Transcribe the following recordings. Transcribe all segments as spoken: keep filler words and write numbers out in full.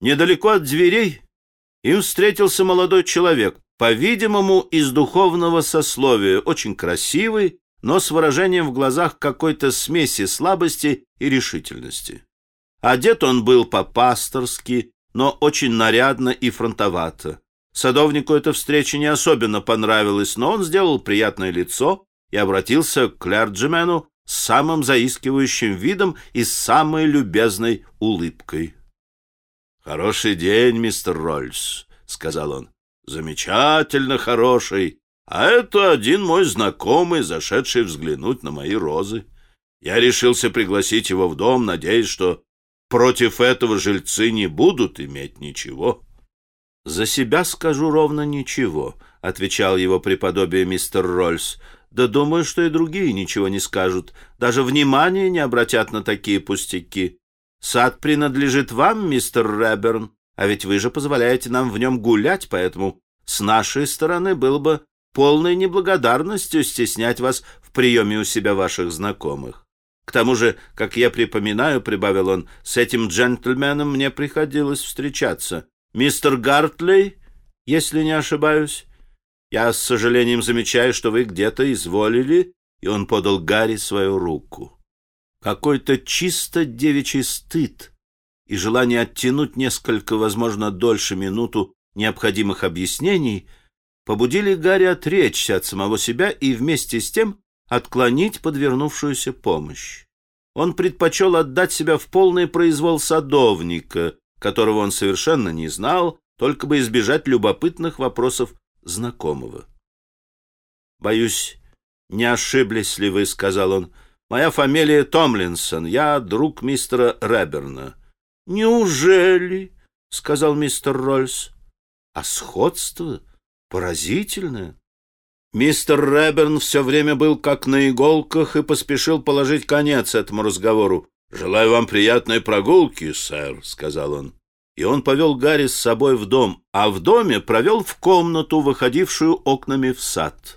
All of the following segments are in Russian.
Недалеко от дверей им встретился молодой человек, по-видимому, из духовного сословия, очень красивый, но с выражением в глазах какой-то смеси слабости и решительности. Одет он был по-пасторски, но очень нарядно и фронтовато. Садовнику эта встреча не особенно понравилась, но он сделал приятное лицо и обратился к клерджимену с самым заискивающим видом и с самой любезной улыбкой. «Хороший день, мистер Ролльс», — сказал он. «Замечательно хороший. А это один мой знакомый, зашедший взглянуть на мои розы. Я решился пригласить его в дом, надеясь, что против этого жильцы не будут иметь ничего». «За себя скажу ровно ничего», — отвечал его преподобие мистер Ролльс. «Да думаю, что и другие ничего не скажут, даже внимания не обратят на такие пустяки. Сад принадлежит вам, мистер Рэбберн, а ведь вы же позволяете нам в нем гулять, поэтому с нашей стороны было бы полной неблагодарностью стеснять вас в приеме у себя ваших знакомых. К тому же, как я припоминаю, — прибавил он, — с этим джентльменом мне приходилось встречаться. Мистер Гартлей, если не ошибаюсь, я с сожалением замечаю, что вы где-то изволили, и он подал Гарри свою руку. Какой-то чисто девичий стыд и желание оттянуть несколько, возможно, дольше минуту необходимых объяснений побудили Гарри отречься от самого себя и вместе с тем отклонить подвернувшуюся помощь. Он предпочел отдать себя в полный произвол садовника, которого он совершенно не знал, только бы избежать любопытных вопросов знакомого. «Боюсь, не ошиблись ли вы, — сказал он, — моя фамилия Томлинсон, я друг мистера Рэбберна». «Неужели? — сказал мистер Ролльс. — А сходство поразительное». Мистер Рэбберн все время был как на иголках и поспешил положить конец этому разговору. «Желаю вам приятной прогулки, сэр», — сказал он. И он повел Гарри с собой в дом, а в доме провел в комнату, выходившую окнами в сад.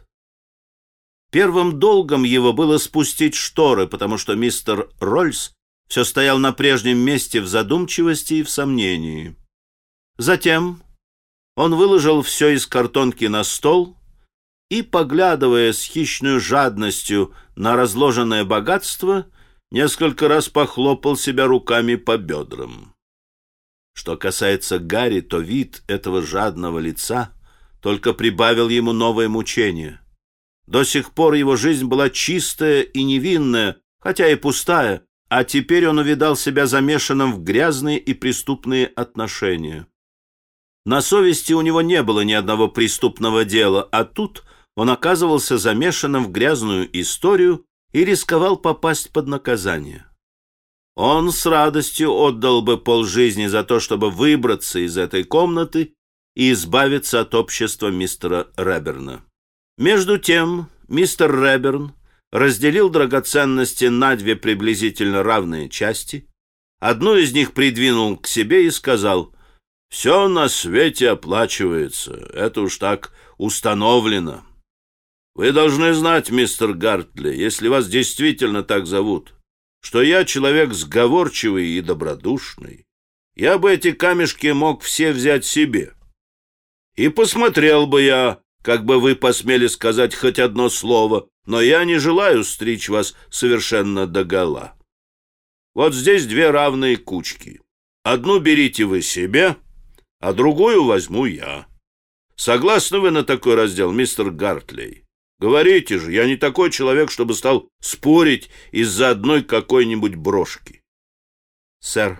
Первым долгом его было спустить шторы, потому что мистер Ролльс все стоял на прежнем месте в задумчивости и в сомнении. Затем он выложил все из картонки на стол и, поглядывая с хищной жадностью на разложенное богатство, несколько раз похлопал себя руками по бедрам. Что касается Гарри, то вид этого жадного лица только прибавил ему новое мучение. До сих пор его жизнь была чистая и невинная, хотя и пустая, а теперь он увидал себя замешанным в грязные и преступные отношения. На совести у него не было ни одного преступного дела, а тут он оказывался замешанным в грязную историю и рисковал попасть под наказание. Он с радостью отдал бы полжизни за то, чтобы выбраться из этой комнаты и избавиться от общества мистера Рэбберна. Между тем мистер Рэбберн разделил драгоценности на две приблизительно равные части, одну из них придвинул к себе и сказал: «Все на свете оплачивается, это уж так установлено. Вы должны знать, мистер Гартли, если вас действительно так зовут, что я человек сговорчивый и добродушный. Я бы эти камешки мог все взять себе. И посмотрел бы я, как бы вы посмели сказать хоть одно слово, но я не желаю стричь вас совершенно догола. Вот здесь две равные кучки. Одну берите вы себе, а другую возьму я. Согласны вы на такой раздел, мистер Гартлей? Говорите же, я не такой человек, чтобы стал спорить из-за одной какой-нибудь брошки». «Сэр,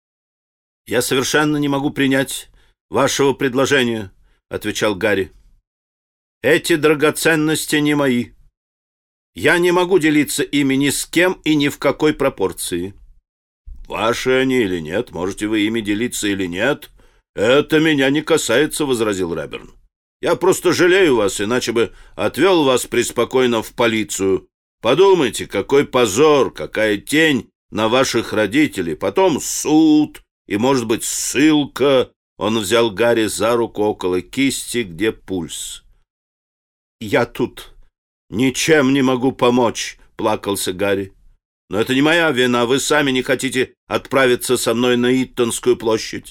я совершенно не могу принять вашего предложения», — отвечал Гарри. «Эти драгоценности не мои. Я не могу делиться ими ни с кем и ни в какой пропорции». «Ваши они или нет, можете вы ими делиться или нет, это меня не касается», — возразил Рэбберн. «Я просто жалею вас, иначе бы отвел вас преспокойно в полицию. Подумайте, какой позор, какая тень на ваших родителей, потом суд и, может быть, ссылка». Он взял Гарри за руку около кисти, где пульс. «Я тут ничем не могу помочь», — плакался Гарри. «Но это не моя вина, вы сами не хотите отправиться со мной на Иттонскую площадь.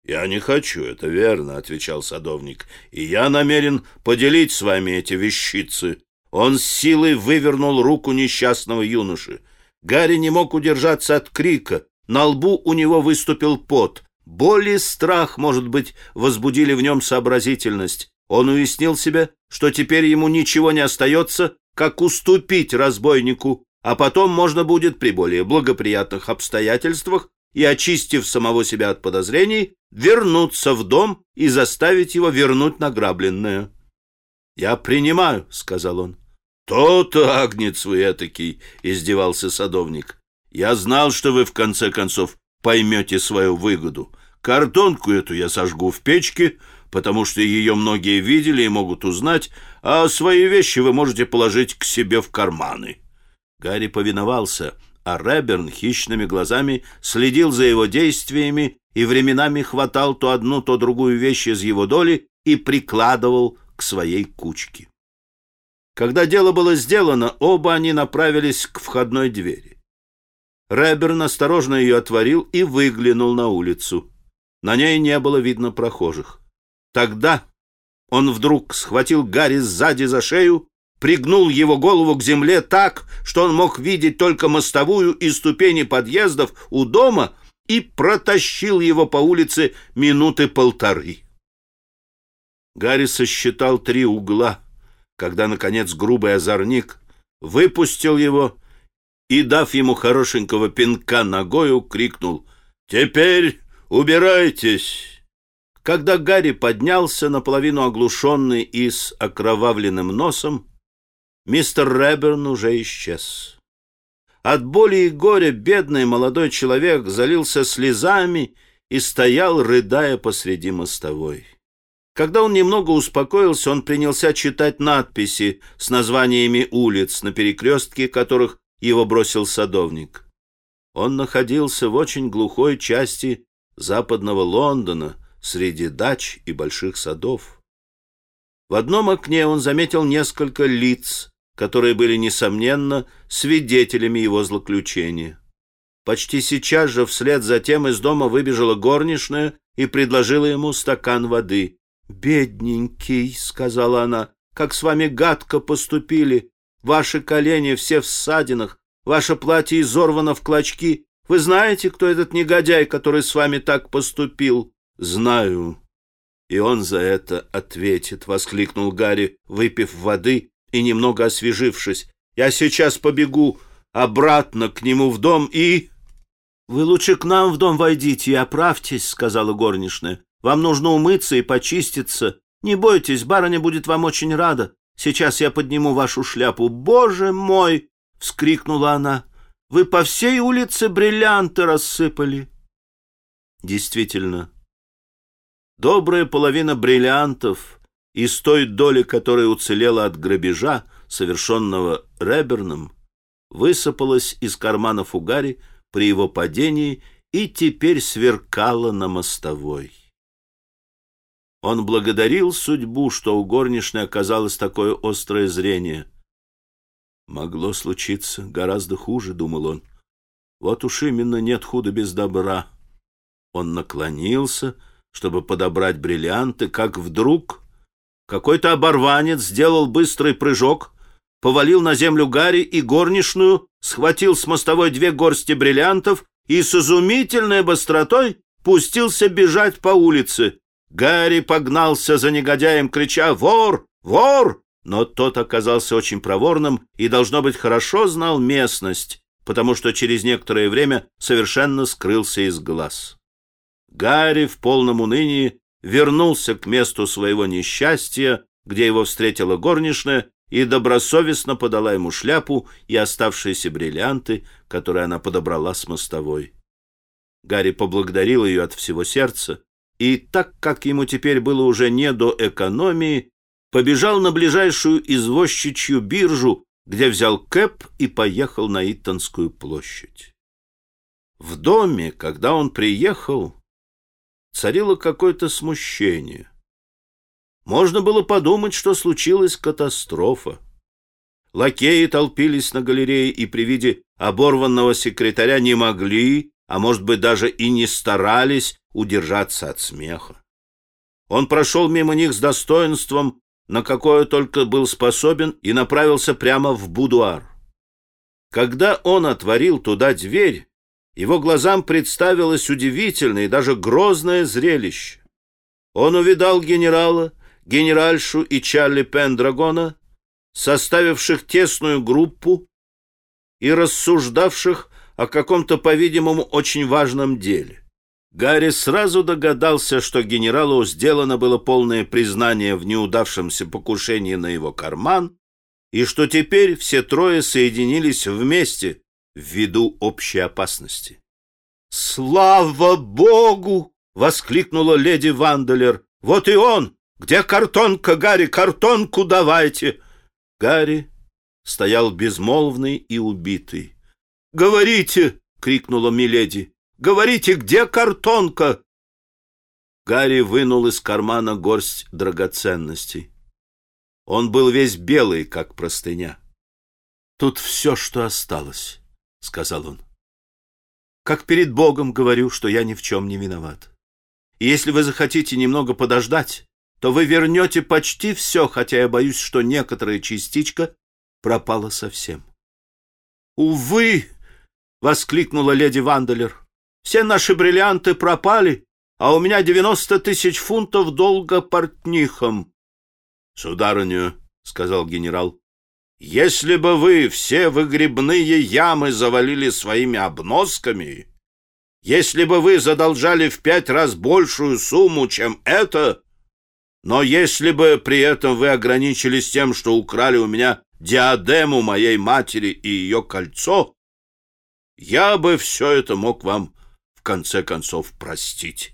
«Я не хочу, это верно», — отвечал садовник, «и я намерен поделить с вами эти вещицы». Он с силой вывернул руку несчастного юноши. Гарри не мог удержаться от крика. На лбу у него выступил пот. Боль и страх, может быть, возбудили в нем сообразительность. Он уяснил себе, что теперь ему ничего не остается, как уступить разбойнику, а потом можно будет при более благоприятных обстоятельствах и, очистив самого себя от подозрений, вернуться в дом и заставить его вернуть награбленное. «Я принимаю», — сказал он. «То-то, агнец вы этакий», — издевался садовник. «Я знал, что вы в конце концов поймете свою выгоду. Картонку эту я сожгу в печке, потому что ее многие видели и могут узнать, а свои вещи вы можете положить к себе в карманы». Гарри повиновался, а Реберн хищными глазами следил за его действиями и временами хватал то одну, то другую вещь из его доли и прикладывал к своей кучке. Когда дело было сделано, оба они направились к входной двери. Реберн осторожно ее отворил и выглянул на улицу. На ней не было видно прохожих. Тогда он вдруг схватил Гарри сзади за шею, пригнул его голову к земле так, что он мог видеть только мостовую и ступени подъездов у дома, и протащил его по улице минуты полторы. Гарри сосчитал три угла, когда, наконец, грубый озорник выпустил его и, дав ему хорошенького пинка ногою, крикнул: «Теперь убирайтесь!» Когда Гарри поднялся, наполовину оглушенный и с окровавленным носом, мистер Реберн уже исчез. От боли и горя бедный молодой человек залился слезами и стоял, рыдая посреди мостовой. Когда он немного успокоился, он принялся читать надписи с названиями улиц, на перекрестке которых его бросил садовник. Он находился в очень глухой части западного Лондона, среди дач и больших садов. В одном окне он заметил несколько лиц, которые были, несомненно, свидетелями его злоключения. Почти сейчас же вслед за тем из дома выбежала горничная и предложила ему стакан воды. «Бедненький», — сказала она, — «как с вами гадко поступили. Ваши колени все в ссадинах, ваше платье изорвано в клочки. Вы знаете, кто этот негодяй, который с вами так поступил?» «Знаю, и он за это ответит», — воскликнул Гарри, выпив воды и немного освежившись. «Я сейчас побегу обратно к нему в дом и...» «Вы лучше к нам в дом войдите и оправьтесь», — сказала горничная. «Вам нужно умыться и почиститься. Не бойтесь, барыня будет вам очень рада. Сейчас я подниму вашу шляпу». «Боже мой!» — вскрикнула она. «Вы по всей улице бриллианты рассыпали». Действительно, добрая половина бриллиантов из той доли, которая уцелела от грабежа, совершенного Реберном, высыпалась из карманов у Гарри при его падении и теперь сверкала на мостовой. Он благодарил судьбу, что у горничной оказалось такое острое зрение. «Могло случиться гораздо хуже», — думал он. «Вот уж именно нет худа без добра». Он наклонился, чтобы подобрать бриллианты, как вдруг какой-то оборванец сделал быстрый прыжок, повалил на землю Гарри и горничную, схватил с мостовой две горсти бриллиантов и с изумительной быстротой пустился бежать по улице. Гарри погнался за негодяем, крича «Вор! Вор!», но тот оказался очень проворным и, должно быть, хорошо знал местность, потому что через некоторое время совершенно скрылся из глаз. Гарри в полном унынии вернулся к месту своего несчастья, где его встретила горничная, и добросовестно подала ему шляпу и оставшиеся бриллианты, которые она подобрала с мостовой. Гарри поблагодарил ее от всего сердца, и так как ему теперь было уже не до экономии, побежал на ближайшую извозчичью биржу, где взял кэб и поехал на Итонскую площадь. В доме, когда он приехал, царило какое-то смущение. Можно было подумать, что случилась катастрофа. Лакеи толпились на галерее и при виде оборванного секретаря не могли, а может быть даже и не старались, удержаться от смеха. Он прошел мимо них с достоинством, на какое только был способен, и направился прямо в будуар. Когда он отворил туда дверь, его глазам представилось удивительное и даже грозное зрелище. Он увидал генерала, генеральшу и Чарли Пендрагона, составивших тесную группу и рассуждавших о каком-то, по-видимому, очень важном деле. Гарри сразу догадался, что генералу сделано было полное признание в неудавшемся покушении на его карман, и что теперь все трое соединились вместе ввиду общей опасности. «Слава Богу!» — воскликнула леди Ванделер. «Вот и он! Где картонка, Гарри? Картонку давайте!» Гарри стоял безмолвный и убитый. «Говорите!» — крикнула миледи. «Говорите, где картонка?» Гарри вынул из кармана горсть драгоценностей. Он был весь белый, как простыня. «Тут все, что осталось», — сказал он. «Как перед Богом говорю, что я ни в чем не виноват. И если вы захотите немного подождать, то вы вернете почти все, хотя я боюсь, что некоторая частичка пропала совсем». «Увы!» — воскликнула леди Ванделер. «Все наши бриллианты пропали, а у меня девяносто тысяч фунтов долга портнихам». «Сударыня», — сказал генерал, — «если бы вы все выгребные ямы завалили своими обносками, если бы вы задолжали в пять раз большую сумму, чем это, но если бы при этом вы ограничились тем, что украли у меня диадему моей матери и ее кольцо, я бы все это мог вам в конце концов простить.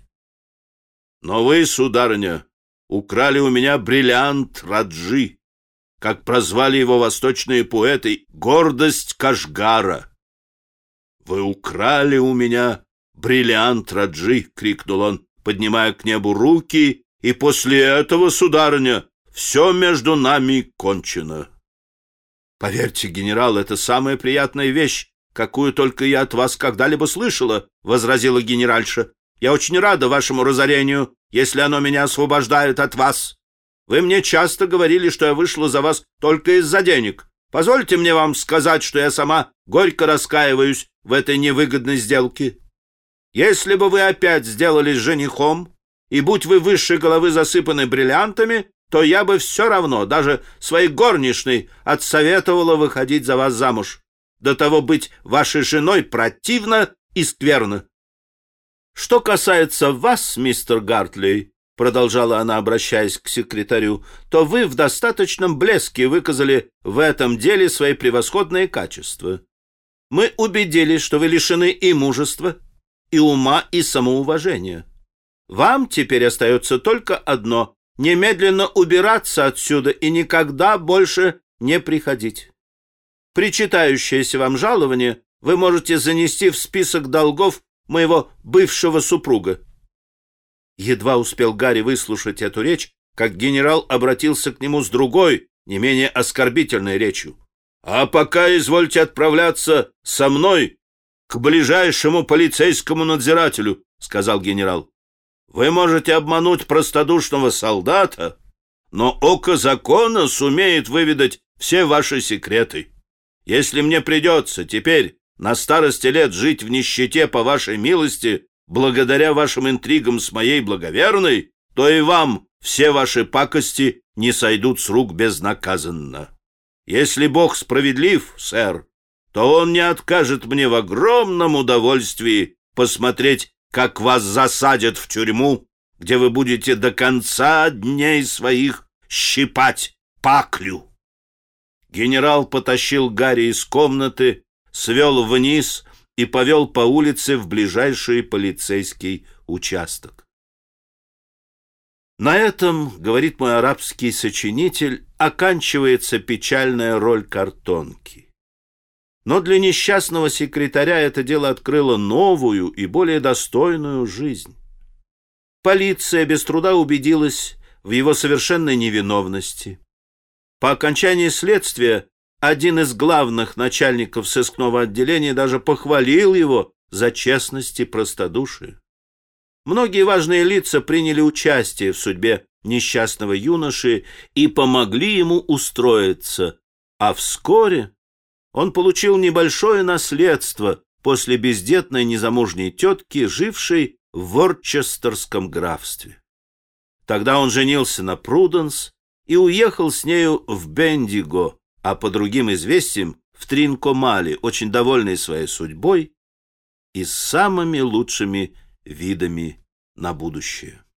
Но вы, сударыня, украли у меня бриллиант Раджи, как прозвали его восточные поэты, гордость Кашгара. Вы украли у меня бриллиант Раджи, крикнул он, поднимая к небу руки, и после этого, сударыня, все между нами кончено. Поверьте, генерал, это самая приятная вещь, какую только я от вас когда-либо слышала, возразила генеральша. Я очень рада вашему разорению, если оно меня освобождает от вас. Вы мне часто говорили, что я вышла за вас только из-за денег. Позвольте мне вам сказать, что я сама горько раскаиваюсь в этой невыгодной сделке. Если бы вы опять сделались женихом, и будь вы выше головы засыпаны бриллиантами, то я бы все равно, даже своей горничной, отсоветовала выходить за вас замуж. До того быть вашей женой противно и скверно. Что касается вас, мистер Гартли, продолжала она, обращаясь к секретарю, то вы в достаточном блеске выказали в этом деле свои превосходные качества. Мы убедились, что вы лишены и мужества, и ума, и самоуважения. Вам теперь остается только одно — немедленно убираться отсюда и никогда больше не приходить. Причитающееся вам жалование вы можете занести в список долгов моего бывшего супруга. Едва успел Гарри выслушать эту речь, как генерал обратился к нему с другой, не менее оскорбительной речью. «А пока извольте отправляться со мной к ближайшему полицейскому надзирателю», — сказал генерал. «Вы можете обмануть простодушного солдата, но око закона сумеет выведать все ваши секреты. Если мне придется теперь на старости лет жить в нищете по вашей милости, благодаря вашим интригам с моей благоверной, то и вам все ваши пакости не сойдут с рук безнаказанно. Если Бог справедлив, сэр, то он не откажет мне в огромном удовольствии посмотреть, как вас засадят в тюрьму, где вы будете до конца дней своих щипать паклю». Генерал потащил Гарри из комнаты, свел вниз и повел по улице в ближайший полицейский участок. На этом, говорит мой арабский сочинитель, оканчивается печальная роль картонки. Но для несчастного секретаря это дело открыло новую и более достойную жизнь. Полиция без труда убедилась в его совершенной невиновности. По окончании следствия один из главных начальников сыскного отделения даже похвалил его за честность и простодушие. Многие важные лица приняли участие в судьбе несчастного юноши и помогли ему устроиться, а вскоре он получил небольшое наследство после бездетной незамужней тетки, жившей в Ворчестерском графстве. Тогда он женился на Пруденс и уехал с нею в Бендиго, а по другим известиям в Тринкомали, очень довольный своей судьбой и с самыми лучшими видами на будущее.